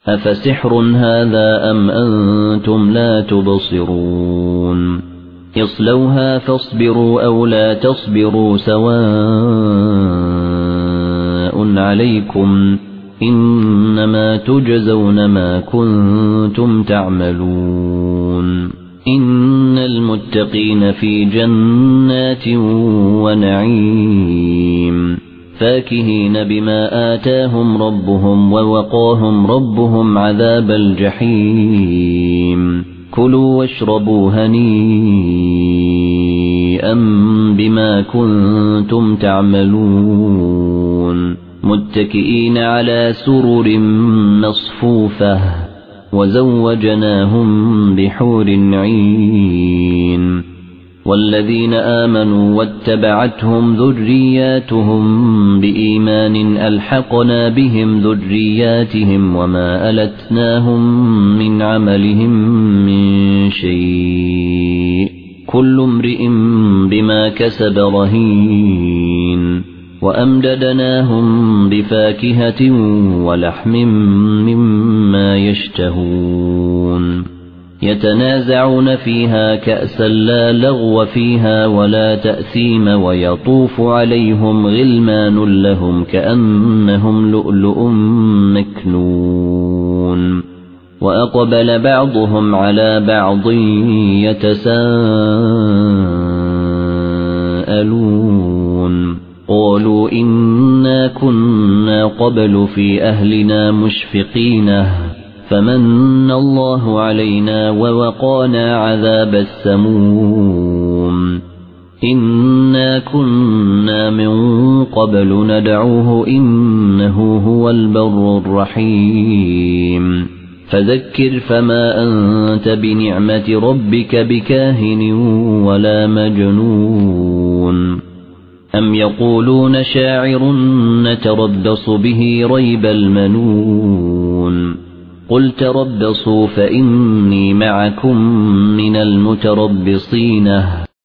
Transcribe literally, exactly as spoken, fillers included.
أفسحر هذا أم أنتم لا تبصرون اصلوها فاصبروا أو لا تصبروا سواء عليكم إنما تجزون ما كنتم تعملون إن المتقين في جنات ونعيم فاكهين بما آتاهم ربهم ووقاهم ربهم عذاب الجحيم كلوا واشربوا هنيئا بما كنتم تعملون متكئين على سرر مصفوفة وزوجناهم بحور عين والذين آمنوا واتبعتهم ذرياتهم بإيمان ألحقنا بهم ذرياتهم وما ألتناهم من عملهم من شيء كل امرئ بما كسب رهين وأمددناهم بفاكهة ولحم مما يشتهون يتنازعون فيها كأسا لا لغو فيها ولا تأثيم ويطوف عليهم غلمان لهم كأنهم لؤلؤ مكنون وأقبل بعضهم على بعض يتساءلون قالوا إنا كنا قبل في أهلنا مشفقين فمن الله علينا ووقانا عذاب السموم إنا كنا من قبل ندعوه إنه هو البر الرحيم فذكر فما أنت بنعمة ربك بكاهن ولا مجنون أم يقولون شاعر نتربص به ريب المنون قل تربصوا فإني معكم من المتربصين